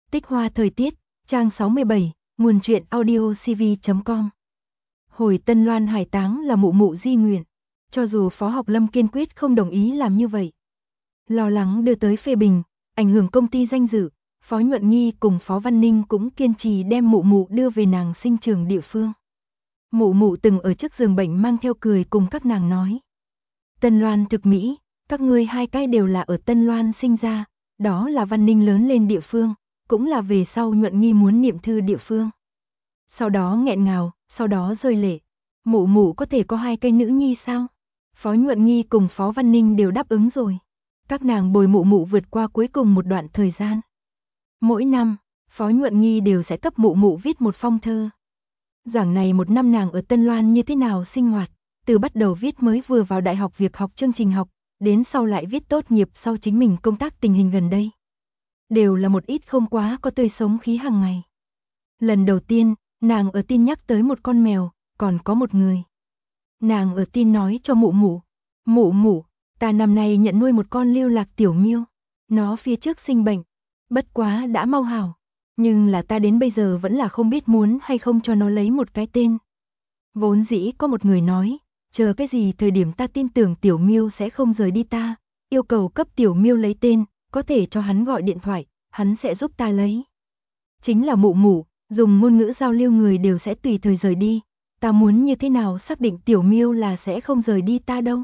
Tích hoa thời tiết, trang 67, nguồn truyện audio cv.com. Hồi Tân Loan hải táng là mụ mụ di nguyện, cho dù Phó Học Lâm kiên quyết không đồng ý làm như vậy. Lo lắng đưa tới phê bình, ảnh hưởng công ty danh dự, Phó Nhuận Nghi cùng Phó Văn Ninh cũng kiên trì đem mụ mụ đưa về nàng sinh trường địa phương. Mụ mụ từng ở trước giường bệnh mang theo cười cùng các nàng nói. Tân Loan thực mỹ, các ngươi hai cái đều là ở Tân Loan sinh ra, đó là Văn Ninh lớn lên địa phương, cũng là về sau Nhuận Nghi muốn niệm thư địa phương. Sau đó nghẹn ngào, sau đó rơi lệ. Mụ mụ có thể có hai cây nữ nhi sao? Phó Nhuận Nghi cùng Phó Văn Ninh đều đáp ứng rồi. Các nàng bồi mụ mụ vượt qua cuối cùng một đoạn thời gian. Mỗi năm, Phó Nhuận Nghi đều sẽ cấp mụ mụ viết một phong thơ. Giảng này một năm nàng ở Tân Loan như thế nào sinh hoạt, từ bắt đầu viết mới vừa vào đại học việc học chương trình học, đến sau lại viết tốt nghiệp sau chính mình công tác tình hình gần đây. Đều là một ít không quá có tươi sống khí hàng ngày. Lần đầu tiên, nàng ở tin nhắc tới một con mèo, còn có một người. Nàng ở tin nói cho mụ mụ, ta năm nay nhận nuôi một con lưu lạc tiểu miêu, nó phía trước sinh bệnh, bất quá đã mau hảo, nhưng là ta đến bây giờ vẫn là không biết muốn hay không cho nó lấy một cái tên. Vốn dĩ có một người nói, chờ cái gì thời điểm ta tin tưởng tiểu miêu sẽ không rời đi ta, yêu cầu cấp tiểu miêu lấy tên, có thể cho hắn gọi điện thoại, hắn sẽ giúp ta lấy. Chính là mụ mụ, dùng ngôn ngữ giao lưu người đều sẽ tùy thời rời đi, ta muốn như thế nào xác định tiểu miêu là sẽ không rời đi ta đâu.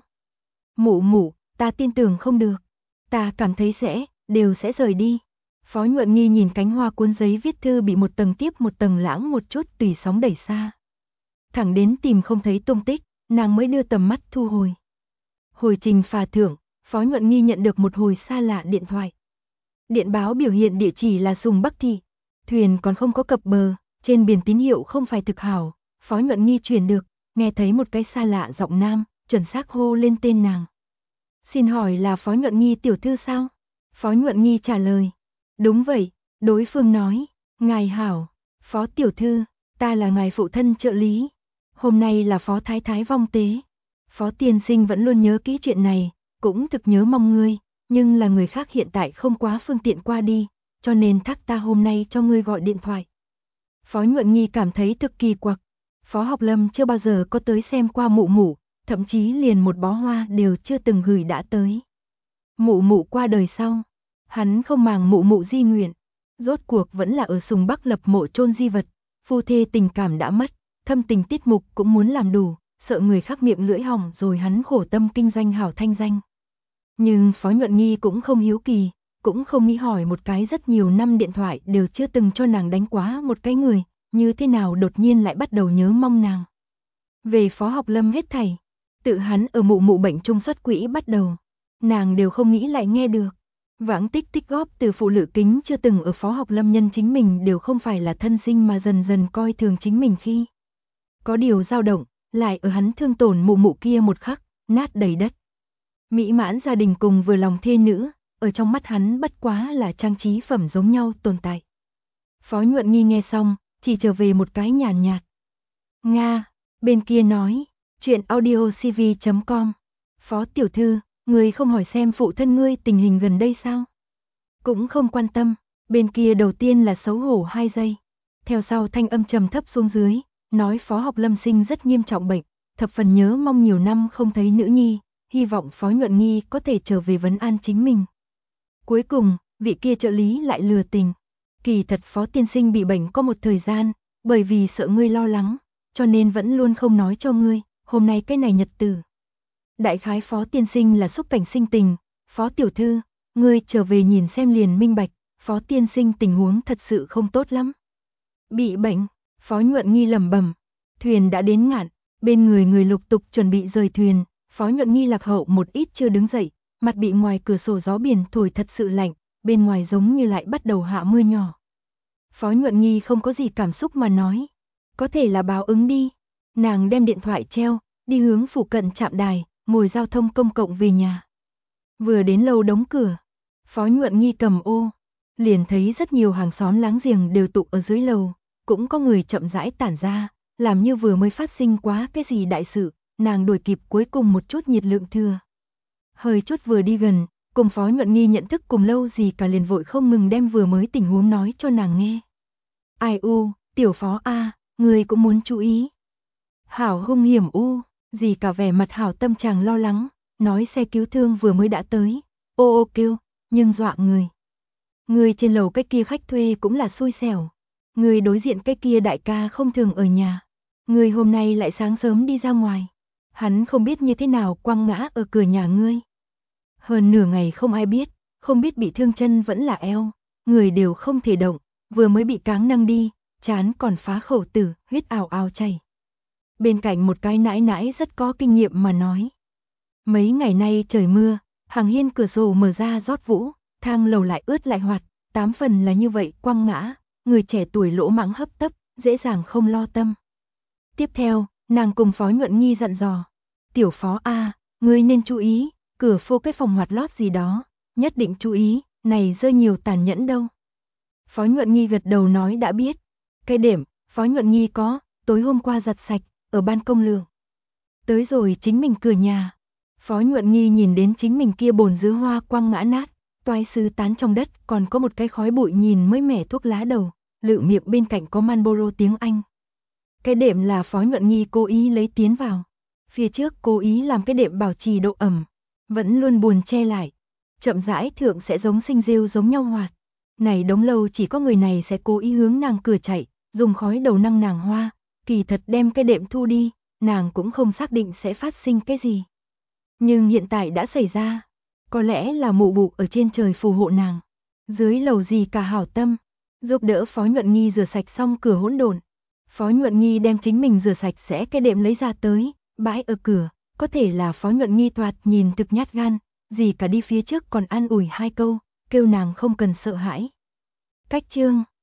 Mụ mụ, ta tin tưởng không được, ta cảm thấy đều sẽ rời đi. Phó Nhuận Nghi nhìn cánh hoa cuốn giấy viết thư bị một tầng tiếp một tầng lãng một chút tùy sóng đẩy xa. Thẳng đến tìm không thấy tung tích, nàng mới đưa tầm mắt thu hồi. Hồi trình phà thưởng, Phó Nhuận Nghi nhận được một hồi xa lạ điện thoại. Điện báo biểu hiện địa chỉ là Sùng Bắc Thị, thuyền còn không có cập bờ, trên biển tín hiệu không phải thực hảo. Phó Nhuận Nghi truyền được, nghe thấy một cái xa lạ giọng nam, chuẩn xác hô lên tên nàng. Xin hỏi là Phó Nhuận Nghi tiểu thư sao? Phó Nhuận Nghi trả lời. Đúng vậy, đối phương nói, ngài hảo, Phó tiểu thư, ta là ngài phụ thân trợ lý. Hôm nay là Phó Thái Thái vong tế. Phó tiên sinh vẫn luôn nhớ kỹ chuyện này, cũng thực nhớ mong ngươi, nhưng là người khác hiện tại không quá phương tiện qua đi, cho nên thác ta hôm nay cho ngươi gọi điện thoại. Phó Nhuận Nghi cảm thấy thực kỳ quặc. Phó Học Lâm chưa bao giờ có tới xem qua mụ mụ, thậm chí liền một bó hoa đều chưa từng gửi đã tới. Mụ mụ qua đời sau, hắn không màng mụ mụ di nguyện, rốt cuộc vẫn là ở Sùng Bắc lập mộ chôn di vật, phu thê tình cảm đã mất, thâm tình tiết mục cũng muốn làm đủ, sợ người khác miệng lưỡi hỏng rồi hắn khổ tâm kinh doanh hảo thanh danh. Nhưng Phó Nhuận Nghi cũng không hiếu kỳ, cũng không nghĩ hỏi một cái rất nhiều năm điện thoại đều chưa từng cho nàng đánh quá một cái người, như thế nào đột nhiên lại bắt đầu nhớ mong nàng. Về Phó Học Lâm hết thảy, tự hắn ở mụ mụ bệnh trung xuất quỹ bắt đầu, nàng đều không nghĩ lại nghe được. Vãng tích tích góp từ phụ lự kính chưa từng ở Phó Học Lâm nhân chính mình đều không phải là thân sinh mà dần dần coi thường chính mình khi. Có điều dao động, lại ở hắn thương tổn mụ mụ kia một khắc, nát đầy đất. Mỹ mãn gia đình cùng vừa lòng thê nữ, ở trong mắt hắn bất quá là trang trí phẩm giống nhau tồn tại. Phó Nhuận Nghi nghe xong, chỉ trở về một cái nhàn nhạt. Nga, bên kia nói, chuyện audio cv.com. Phó tiểu thư, người không hỏi xem phụ thân ngươi tình hình gần đây sao? Cũng không quan tâm, bên kia đầu tiên là xấu hổ 2 giây. Theo sau thanh âm trầm thấp xuống dưới, nói Phó Học Lâm sinh rất nghiêm trọng bệnh, thập phần nhớ mong nhiều năm không thấy nữ nhi, hy vọng Phó Nhuận Nghi có thể trở về vấn an chính mình. Cuối cùng, vị kia trợ lý lại lừa tình. Kỳ thật Phó tiên sinh bị bệnh có một thời gian, bởi vì sợ ngươi lo lắng, cho nên vẫn luôn không nói cho ngươi, hôm nay cái này nhật tử. Đại khái Phó tiên sinh là xúc cảnh sinh tình, Phó tiểu thư, ngươi trở về nhìn xem liền minh bạch, Phó tiên sinh tình huống thật sự không tốt lắm. Bị bệnh, Phó Nhuận Nghi lẩm bẩm, thuyền đã đến ngạn, bên người lục tục chuẩn bị rời thuyền, Phó Nhuận Nghi lạc hậu một ít chưa đứng dậy, mặt bị ngoài cửa sổ gió biển thổi thật sự lạnh, bên ngoài giống như lại bắt đầu hạ mưa nhỏ. Phó Nhuận Nghi không có gì cảm xúc mà nói, có thể là báo ứng đi. Nàng đem điện thoại treo, đi hướng phụ cận trạm đài, ngồi giao thông công cộng về nhà. Vừa đến lầu đóng cửa, Phó Nhuận Nghi cầm ô, liền thấy rất nhiều hàng xóm láng giềng đều tụ ở dưới lầu, cũng có người chậm rãi tản ra, làm như vừa mới phát sinh quá cái gì đại sự, nàng đuổi kịp cuối cùng một chút nhiệt lượng thừa. Hơi chút vừa đi gần, Cùng Phó Nhuận Nghi nhận thức cùng lâu gì cả liền vội không ngừng đem vừa mới tình huống nói cho nàng nghe. Ai u, tiểu Phó a, người cũng muốn chú ý. Hảo hung hiểm u, gì cả vẻ mặt hảo tâm chàng lo lắng, nói xe cứu thương vừa mới đã tới. Ô ô kêu, nhưng dọa người. Người trên lầu cái kia khách thuê cũng là xui xẻo. Người đối diện cái kia đại ca không thường ở nhà. Người hôm nay lại sáng sớm đi ra ngoài. Hắn không biết như thế nào quăng ngã ở cửa nhà ngươi. Hơn nửa ngày không ai biết, không biết bị thương chân vẫn là eo. Người đều không thể động, vừa mới bị cáng nâng đi, chán còn phá khẩu tử, huyết ào ào chảy. Bên cạnh một cái nãi nãi rất có kinh nghiệm mà nói. Mấy ngày nay trời mưa, hàng hiên cửa sổ mở ra rót vũ, thang lầu lại ướt lại hoạt, 8 phần là như vậy quăng ngã, người trẻ tuổi lỗ mãng hấp tấp, dễ dàng không lo tâm. Tiếp theo, nàng cùng Phó Nhuận Nghi dặn dò. Tiểu Phó a, ngươi nên chú ý, cửa phô cái phòng hoạt lót gì đó, nhất định chú ý, này rơi nhiều tàn nhẫn đâu. Phó Nhuận Nghi gật đầu nói đã biết. Cái đệm, Phó Nhuận Nghi có, tối hôm qua giặt sạch, ở ban công lường. Tới rồi chính mình cửa nhà. Phó Nhuận Nghi nhìn đến chính mình kia bồn dứa hoa quăng ngã nát, toái sứ tán trong đất, còn có một cái khói bụi nhìn mới mẻ thuốc lá đầu, lự miệng bên cạnh có Marlboro tiếng Anh. Cái đệm là Phó Nhuận Nghi cố ý lấy tiến vào. Phía trước cố ý làm cái đệm bảo trì độ ẩm, vẫn luôn buồn che lại. Chậm rãi thượng sẽ giống sinh rêu giống nhau hoạt. Này đống lâu chỉ có người này sẽ cố ý hướng nàng cửa chạy, dùng khói đầu năng nàng hoa, kỳ thật đem cái đệm thu đi, nàng cũng không xác định sẽ phát sinh cái gì. Nhưng hiện tại đã xảy ra, có lẽ là mụ bụ ở trên trời phù hộ nàng. Dưới lầu gì cả hảo tâm, giúp đỡ Phó Nhuận Nghi rửa sạch xong cửa hỗn độn. Phó Nhuận Nghi đem chính mình rửa sạch sẽ cái đệm lấy ra tới, bãi ở cửa, có thể là Phó Nhuận Nghi thoạt nhìn thực nhát gan, gì cả đi phía trước còn an ủi 2 câu, kêu nàng không cần sợ hãi. Cách chương